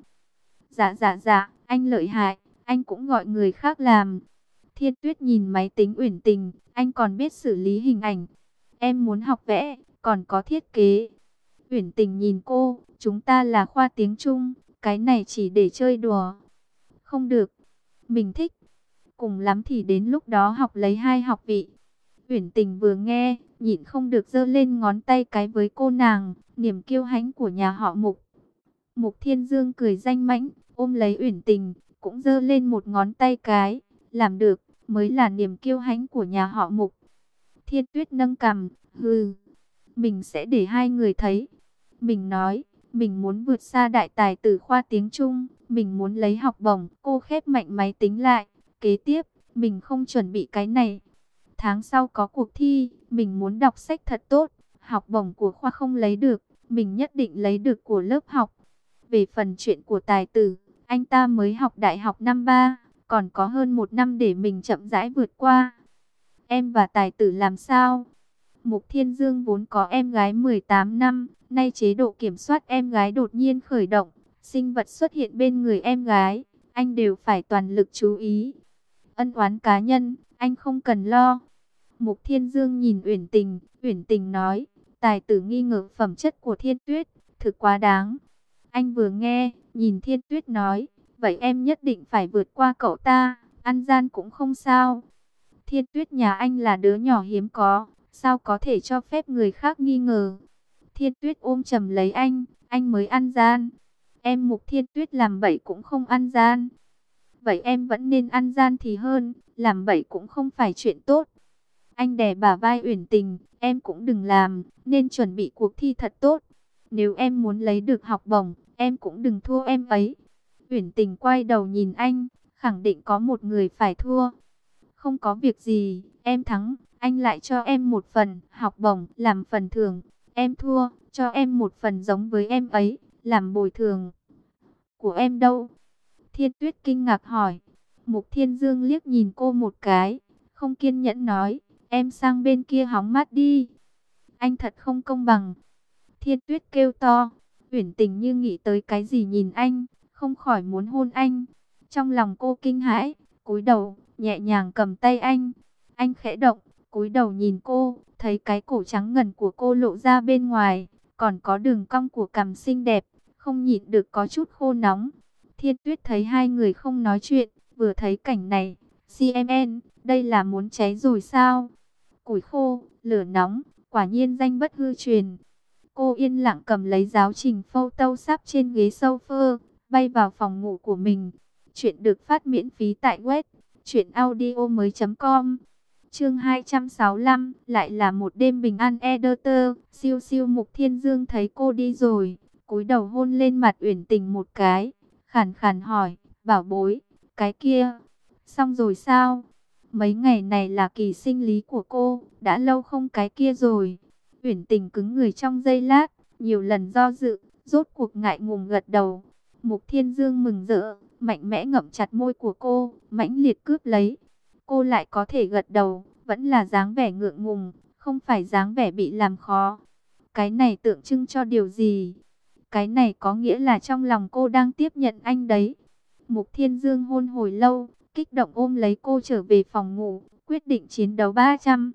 Dạ, anh lợi hại, anh cũng gọi người khác làm. Thiên Tuyết nhìn máy tính Uyển Tình, anh còn biết xử lý hình ảnh. Em muốn học vẽ, còn có thiết kế. Uyển Tình nhìn cô, chúng ta là khoa tiếng Trung, cái này chỉ để chơi đùa. Không được, mình thích. Cùng lắm thì đến lúc đó học lấy 2 học vị. Uyển Tình vừa nghe, nhịn không được giơ lên ngón tay cái với cô nàng, niềm kiêu hãnh của nhà họ Mục. Mục Thiên Dương cười danh mãnh, ôm lấy Uyển Tình, cũng giơ lên một ngón tay cái, làm được, mới là niềm kiêu hãnh của nhà họ Mục. Thiên Tuyết nâng cằm, hừ, mình sẽ để hai người thấy. Mình nói, mình muốn vượt xa đại tài tử khoa tiếng Trung, mình muốn lấy học bổng. Cô khép mạnh máy tính lại, kế tiếp, mình không chuẩn bị cái này. Tháng sau có cuộc thi, mình muốn đọc sách thật tốt, học bổng của khoa không lấy được, mình nhất định lấy được của lớp học. Về phần chuyện của tài tử, anh ta mới học đại học năm 3, còn có hơn 1 năm để mình chậm rãi vượt qua. Em và tài tử làm sao? Mục Thiên Dương vốn có em gái 18 năm, nay chế độ kiểm soát em gái đột nhiên khởi động, sinh vật xuất hiện bên người em gái, anh đều phải toàn lực chú ý. Ân oán cá nhân, anh không cần lo. Mục Thiên Dương nhìn Uyển Tình nói, tài tử nghi ngờ phẩm chất của Thiên Tuyết, thực quá đáng. Anh vừa nghe, nhìn Thiên Tuyết nói, vậy em nhất định phải vượt qua cậu ta, ăn gian cũng không sao. Thiên Tuyết nhà anh là đứa nhỏ hiếm có, sao có thể cho phép người khác nghi ngờ. Thiên Tuyết ôm chầm lấy anh mới ăn gian. Em Mục Thiên Tuyết làm bậy cũng không ăn gian. Vậy em vẫn nên ăn gian thì hơn, làm bậy cũng không phải chuyện tốt. Anh đè bả vai Uyển Tình, em cũng đừng làm, nên chuẩn bị cuộc thi thật tốt. Nếu em muốn lấy được học bổng, em cũng đừng thua em ấy. Uyển Tình quay đầu nhìn anh, khẳng định có một người phải thua. Không có việc gì, em thắng, anh lại cho em một phần học bổng làm phần thưởng. Em thua, cho em một phần giống với em ấy, làm bồi thường. Của em đâu? Thiên Tuyết kinh ngạc hỏi. Mục Thiên Dương liếc nhìn cô một cái, không kiên nhẫn nói, em sang bên kia hóng mát đi. Anh thật không công bằng. Thiên Tuyết kêu to. Uyển Tình như nghĩ tới cái gì nhìn anh, không khỏi muốn hôn anh. Trong lòng cô kinh hãi, cúi đầu, nhẹ nhàng cầm tay anh. Anh khẽ động, cúi đầu nhìn cô, thấy cái cổ trắng ngần của cô lộ ra bên ngoài, còn có đường cong của cằm xinh đẹp, không nhịn được có chút khô nóng. Thiên Tuyết thấy hai người không nói chuyện, vừa thấy cảnh này, CMN, đây là muốn cháy rồi sao? Củi khô, lửa nóng, quả nhiên danh bất hư truyền. Cô yên lặng cầm lấy giáo trình photo sắp trên ghế sofa, bay vào phòng ngủ của mình. Chuyện được phát miễn phí tại web truyệnaudiomoi.com. Chương 265, lại là một đêm bình an editor. Siêu siêu Mục Thiên Dương thấy cô đi rồi, cúi đầu hôn lên mặt Uyển Tình một cái, khàn khàn hỏi, bảo bối, cái kia, xong rồi sao? Mấy ngày này là kỳ sinh lý của cô, đã lâu không cái kia rồi. Uyển Tình cứng người trong giây lát, nhiều lần do dự, rốt cuộc ngại ngùng gật đầu. Mục Thiên Dương mừng rỡ, mạnh mẽ ngậm chặt môi của cô, mãnh liệt cướp lấy. Cô lại có thể gật đầu, vẫn là dáng vẻ ngượng ngùng, không phải dáng vẻ bị làm khó. Cái này tượng trưng cho điều gì? Cái này có nghĩa là trong lòng cô đang tiếp nhận anh đấy. Mục Thiên Dương hôn hồi lâu, kích động ôm lấy cô trở về phòng ngủ, quyết định chiến đấu 300.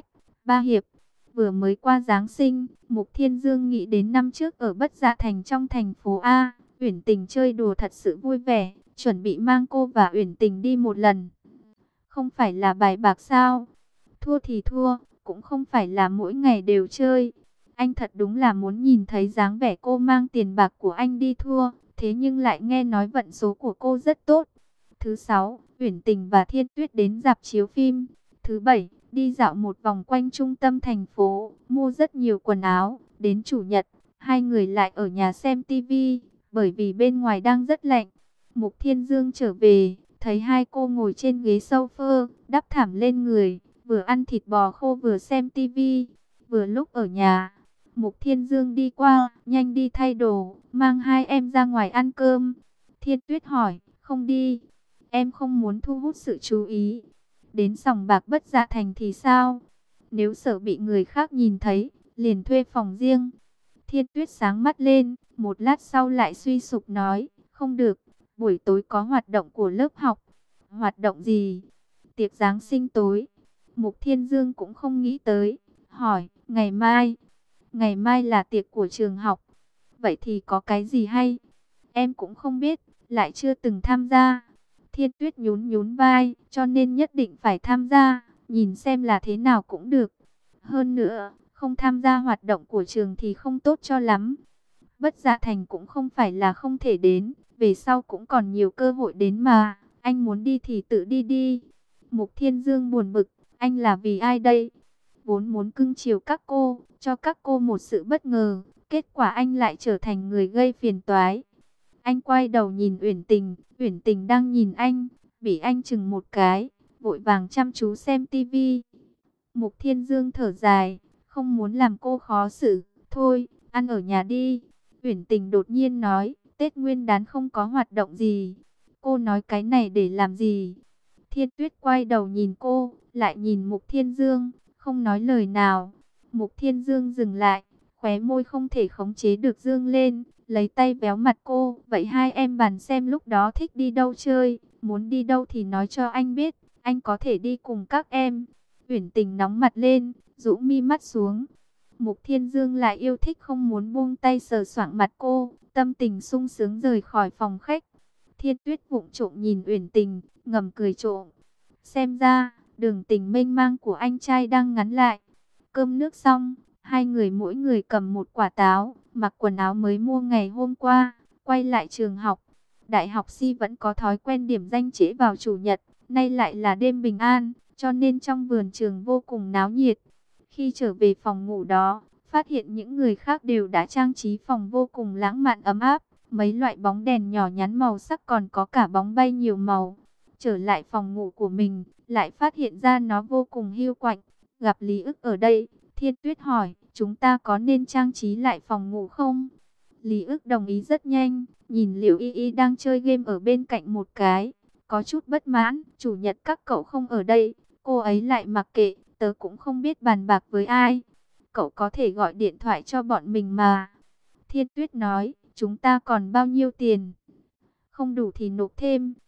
Ba hiệp. Vừa mới qua Giáng sinh, Mục Thiên Dương nghĩ đến năm trước ở Bất Dạ Thành trong thành phố A, Uyển Tình chơi đùa thật sự vui vẻ, chuẩn bị mang cô và Uyển Tình đi một lần. Không phải là bài bạc sao? Thua thì thua, cũng không phải là mỗi ngày đều chơi. Anh thật đúng là muốn nhìn thấy dáng vẻ cô mang tiền bạc của anh đi thua, thế nhưng lại nghe nói vận số của cô rất tốt. Thứ sáu, Uyển Tình và Thiên Tuyết đến rạp chiếu phim. Thứ bảy, đi dạo một vòng quanh trung tâm thành phố, mua rất nhiều quần áo. Đến chủ nhật, hai người lại ở nhà xem tivi, bởi vì bên ngoài đang rất lạnh. Mục Thiên Dương trở về, thấy hai cô ngồi trên ghế sofa, đắp thảm lên người, vừa ăn thịt bò khô vừa xem tivi. Vừa lúc ở nhà, Mục Thiên Dương đi qua, nhanh đi thay đồ, mang hai em ra ngoài ăn cơm. Thiên Tuyết hỏi, không đi, em không muốn thu hút sự chú ý. Đến sòng bạc Bất Dạ Thành thì sao? Nếu sợ bị người khác nhìn thấy, liền thuê phòng riêng. Thiên Tuyết sáng mắt lên, một lát sau lại suy sụp nói, không được, buổi tối có hoạt động của lớp học. Hoạt động gì? Tiệc Giáng sinh tối. Mục Thiên Dương cũng không nghĩ tới, hỏi, ngày mai? Ngày mai là tiệc của trường học. Vậy thì có cái gì hay? Em cũng không biết, lại chưa từng tham gia. Thiên Tuyết nhún nhún vai, cho nên nhất định phải tham gia, nhìn xem là thế nào cũng được. Hơn nữa, không tham gia hoạt động của trường thì không tốt cho lắm. Bất Dạ Thành cũng không phải là không thể đến, về sau cũng còn nhiều cơ hội đến mà, anh muốn đi thì tự đi đi. Mục Thiên Dương buồn bực, anh là vì ai đây? Vốn muốn cưng chiều các cô, cho các cô một sự bất ngờ, kết quả anh lại trở thành người gây phiền toái. Anh quay đầu nhìn Uyển Tình đang nhìn anh, bị anh chừng một cái, vội vàng chăm chú xem tivi. Mục Thiên Dương thở dài, không muốn làm cô khó xử, thôi, ăn ở nhà đi. Uyển Tình đột nhiên nói, Tết Nguyên Đán không có hoạt động gì. Cô nói cái này để làm gì? Thiên Tuyết quay đầu nhìn cô, lại nhìn Mục Thiên Dương, không nói lời nào. Mục Thiên Dương dừng lại, khóe môi không thể khống chế được dương lên, lấy tay véo mặt cô. Vậy hai em bàn xem lúc đó thích đi đâu chơi, muốn đi đâu thì nói cho anh biết, anh có thể đi cùng các em. Uyển Tình nóng mặt lên, rũ mi mắt xuống. Mục Thiên Dương lại yêu thích không muốn buông tay sờ soạng mặt cô, tâm tình sung sướng rời khỏi phòng khách. Thiên Tuyết vụng trộm nhìn Uyển Tình, ngầm cười trộm. Xem ra, đường tình mênh mang của anh trai đang ngắn lại. Cơm nước xong, hai người mỗi người cầm một quả táo, mặc quần áo mới mua ngày hôm qua, quay lại trường học. Đại học Si vẫn có thói quen điểm danh trễ vào chủ nhật, nay lại là đêm bình an, cho nên trong vườn trường vô cùng náo nhiệt. Khi trở về phòng ngủ đó, phát hiện những người khác đều đã trang trí phòng vô cùng lãng mạn ấm áp. Mấy loại bóng đèn nhỏ nhắn màu sắc còn có cả bóng bay nhiều màu. Trở lại phòng ngủ của mình, lại phát hiện ra nó vô cùng hiu quạnh. Gặp Lý Ức ở đây, Thiên Tuyết hỏi, chúng ta có nên trang trí lại phòng ngủ không? Lý Ức đồng ý rất nhanh, nhìn Liễu Y Y đang chơi game ở bên cạnh một cái. Có chút bất mãn, chủ nhật các cậu không ở đây, cô ấy lại mặc kệ, tớ cũng không biết bàn bạc với ai. Cậu có thể gọi điện thoại cho bọn mình mà. Thiên Tuyết nói, chúng ta còn bao nhiêu tiền? Không đủ thì nộp thêm,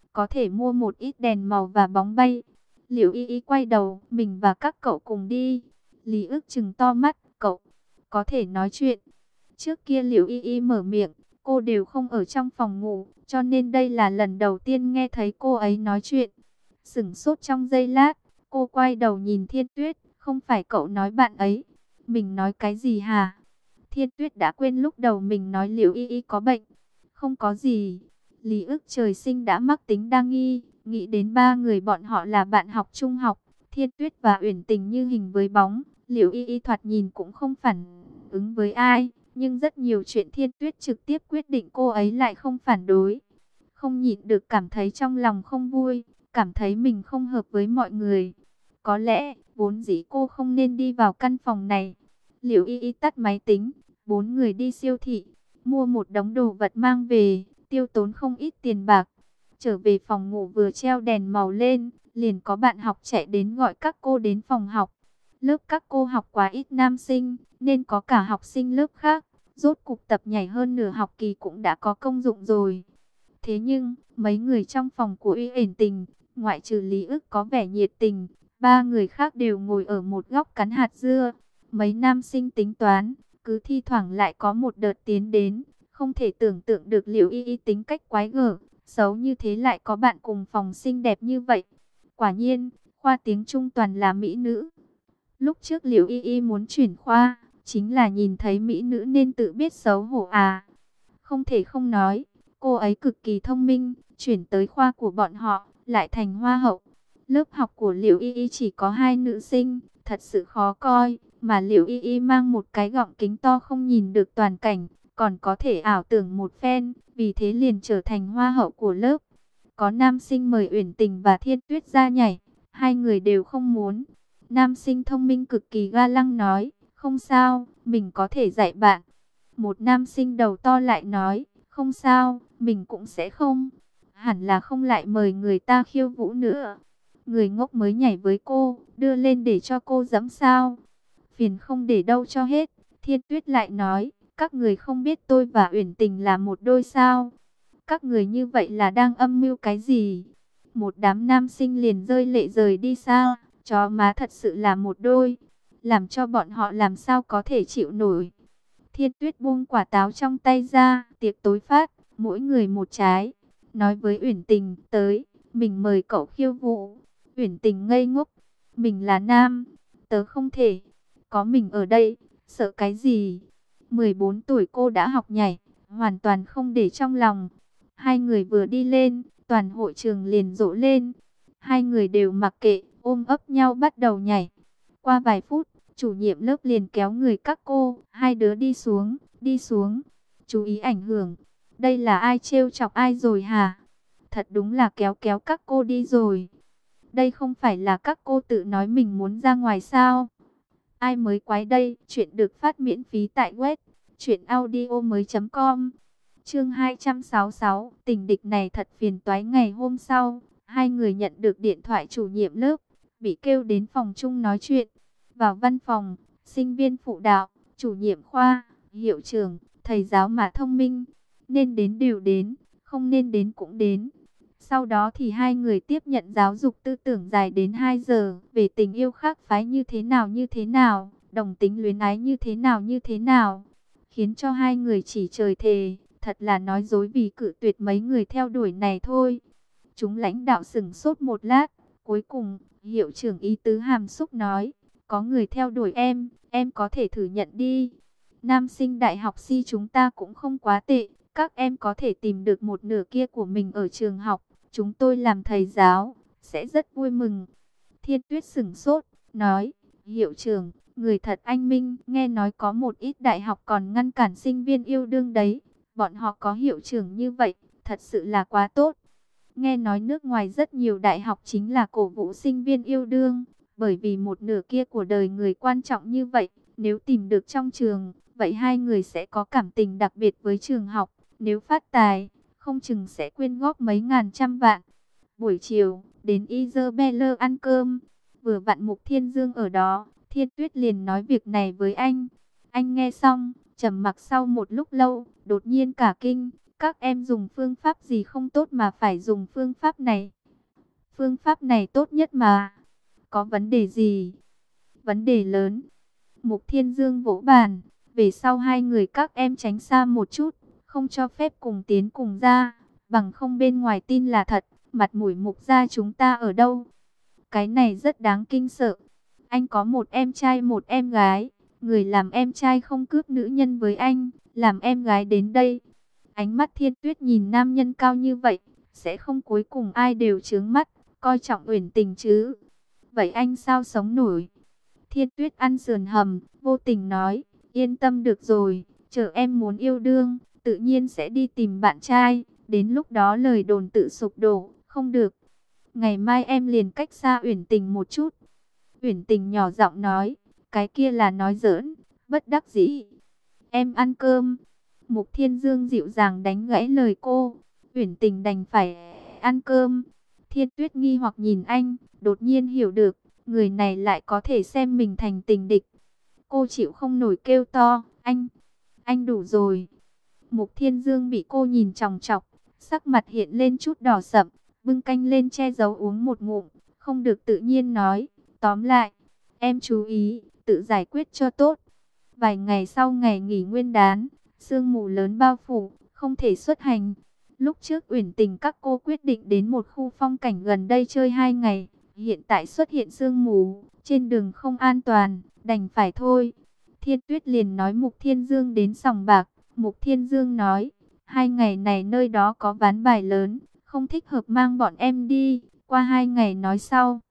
có thể mua một ít đèn màu và bóng bay. Liễu Y Y quay đầu, mình và các cậu cùng đi. Lý Ức trừng to mắt, cậu có thể nói chuyện. Trước kia Liễu Y Y mở miệng, cô đều không ở trong phòng ngủ, cho nên đây là lần đầu tiên nghe thấy cô ấy nói chuyện. Sửng sốt trong giây lát, cô quay đầu nhìn Thiên Tuyết, không phải cậu nói bạn ấy. Mình nói cái gì hả? Thiên Tuyết đã quên lúc đầu mình nói Liễu Y Y có bệnh. Không có gì. Lý Ức trời sinh đã mắc tính đa nghi, nghĩ đến ba người bọn họ là bạn học trung học, Thiên Tuyết và Uyển Tình như hình với bóng, Liễu Y Y thoạt nhìn cũng không phản ứng với ai, nhưng rất nhiều chuyện Thiên Tuyết trực tiếp quyết định cô ấy lại không phản đối. Không nhịn được cảm thấy trong lòng không vui, cảm thấy mình không hợp với mọi người. Có lẽ, vốn dĩ cô không nên đi vào căn phòng này. Liễu Y Y tắt máy tính, bốn người đi siêu thị, mua một đống đồ vật mang về, tiêu tốn không ít tiền bạc. Trở về phòng ngủ vừa treo đèn màu lên, liền có bạn học chạy đến gọi các cô đến phòng học. Lớp các cô học quá ít nam sinh, nên có cả học sinh lớp khác. Rốt cục tập nhảy hơn nửa học kỳ cũng đã có công dụng rồi. Thế nhưng, mấy người trong phòng của Uyển Tình, ngoại trừ Lý Ức có vẻ nhiệt tình, ba người khác đều ngồi ở một góc cắn hạt dưa. Mấy nam sinh tính toán, cứ thi thoảng lại có một đợt tiến đến, không thể tưởng tượng được Liễu Y Y tính cách quái gở, xấu như thế lại có bạn cùng phòng xinh đẹp như vậy. Quả nhiên, khoa tiếng Trung toàn là mỹ nữ. Lúc trước Liễu Y Y muốn chuyển khoa, chính là nhìn thấy mỹ nữ nên tự biết xấu hổ à. Không thể không nói, cô ấy cực kỳ thông minh, chuyển tới khoa của bọn họ, lại thành hoa hậu. Lớp học của Liễu Y Y chỉ có 2 nữ sinh, thật sự khó coi, mà Liễu Y Y mang một cái gọng kính to không nhìn được toàn cảnh, còn có thể ảo tưởng một phen, vì thế liền trở thành hoa hậu của lớp. Có nam sinh mời Uyển Tình và Thiên Tuyết ra nhảy, hai người đều không muốn. Nam sinh thông minh cực kỳ ga lăng nói, không sao, mình có thể dạy bạn. Một nam sinh đầu to lại nói, không sao, mình cũng sẽ không. Hẳn là không lại mời người ta khiêu vũ nữa. Người ngốc mới nhảy với cô, đưa lên để cho cô giẫm sao. Phiền không để đâu cho hết. Thiên Tuyết lại nói, các người không biết tôi và Uyển Tình là một đôi sao. Các người như vậy là đang âm mưu cái gì? Một đám nam sinh liền rơi lệ rời đi xa. Chó má thật sự là một đôi. Làm cho bọn họ làm sao có thể chịu nổi. Thiên Tuyết buông quả táo trong tay ra, tiệc tối phát, mỗi người một trái. Nói với Uyển Tình, tới, mình mời cậu khiêu vũ. Uyển Tình ngây ngốc, mình là nam, tớ không thể, có mình ở đây, sợ cái gì? 14 tuổi cô đã học nhảy, hoàn toàn không để trong lòng. Hai người vừa đi lên, toàn hội trường liền rộ lên. Hai người đều mặc kệ, ôm ấp nhau bắt đầu nhảy. Qua vài phút, chủ nhiệm lớp liền kéo người các cô, hai đứa đi xuống, đi xuống. Chú ý ảnh hưởng, đây là ai trêu chọc ai rồi hả? Thật đúng là kéo kéo các cô đi rồi. Đây không phải là các cô tự nói mình muốn ra ngoài sao? Ai mới quái đây? Chuyện được phát miễn phí tại web truyệnaudiomoi.com. Chương 266, tình địch này thật phiền toái. Ngày hôm sau, hai người nhận được điện thoại chủ nhiệm lớp, bị kêu đến phòng chung nói chuyện. Vào văn phòng, sinh viên phụ đạo, chủ nhiệm khoa, hiệu trưởng, thầy giáo mà thông minh, nên đến đều đến, không nên đến cũng đến. Sau đó thì hai người tiếp nhận giáo dục tư tưởng dài đến 2 giờ, về tình yêu khác phái như thế nào, đồng tính luyến ái như thế nào, khiến cho hai người chỉ trời thề, thật là nói dối vì cự tuyệt mấy người theo đuổi này thôi. Chúng lãnh đạo sửng sốt một lát, cuối cùng, hiệu trưởng ý tứ hàm xúc nói, có người theo đuổi em có thể thử nhận đi. Nam sinh đại học si chúng ta cũng không quá tệ, các em có thể tìm được một nửa kia của mình ở trường học. Chúng tôi làm thầy giáo, sẽ rất vui mừng. Thiên Tuyết sửng sốt, nói, hiệu trưởng, người thật anh minh, nghe nói có một ít đại học còn ngăn cản sinh viên yêu đương đấy. Bọn họ có hiệu trưởng như vậy, thật sự là quá tốt. Nghe nói nước ngoài rất nhiều đại học chính là cổ vũ sinh viên yêu đương, bởi vì một nửa kia của đời người quan trọng như vậy. Nếu tìm được trong trường, vậy hai người sẽ có cảm tình đặc biệt với trường học. Nếu phát tài, không chừng sẽ quyên góp mấy ngàn trăm vạn. Buổi chiều, đến Isabella ăn cơm. Vừa vặn Mục Thiên Dương ở đó, Thiên Tuyết liền nói việc này với anh. Anh nghe xong, trầm mặc sau một lúc lâu, đột nhiên cả kinh. Các em dùng phương pháp gì không tốt mà phải dùng phương pháp này? Phương pháp này tốt nhất mà. Có vấn đề gì? Vấn đề lớn. Mục Thiên Dương vỗ bàn. Về sau hai người các em tránh xa một chút. Không cho phép cùng tiến cùng ra. Bằng không bên ngoài tin là thật. Mặt mũi Mục gia chúng ta ở đâu? Cái này rất đáng kinh sợ. Anh có một em trai một em gái. Người làm em trai không cướp nữ nhân với anh. Làm em gái đến đây. Ánh mắt Thiên Tuyết nhìn nam nhân cao như vậy. Sẽ không cuối cùng ai đều trướng mắt. Coi trọng Uyển Tình chứ. Vậy anh sao sống nổi? Thiên Tuyết ăn sườn hầm. Vô tình nói. Yên tâm được rồi. Chờ em muốn yêu đương. Tự nhiên sẽ đi tìm bạn trai. Đến lúc đó lời đồn tự sụp đổ. Không được. Ngày mai em liền cách xa Uyển Tình một chút. Uyển Tình nhỏ giọng nói, cái kia là nói giỡn, bất đắc dĩ. Em ăn cơm. Mục Thiên Dương dịu dàng đánh gãy lời cô. Uyển Tình đành phải ăn cơm. Thiên Tuyết nghi hoặc nhìn anh, đột nhiên hiểu được, người này lại có thể xem mình thành tình địch. Cô chịu không nổi kêu to, anh đủ rồi. Mục Thiên Dương bị cô nhìn chòng chọc, sắc mặt hiện lên chút đỏ sậm, bưng canh lên che giấu uống một ngụm, không được tự nhiên nói, tóm lại, em chú ý, tự giải quyết cho tốt. Vài ngày sau ngày nghỉ Nguyên đán, sương mù lớn bao phủ, không thể xuất hành. Lúc trước Uyển Tình các cô quyết định đến một khu phong cảnh gần đây chơi 2 ngày, hiện tại xuất hiện sương mù, trên đường không an toàn, đành phải thôi. Thiên Tuyết liền nói Mục Thiên Dương đến sòng bạc. Mục Thiên Dương nói, 2 ngày này nơi đó có ván bài lớn, không thích hợp mang bọn em đi, qua 2 ngày nói sau.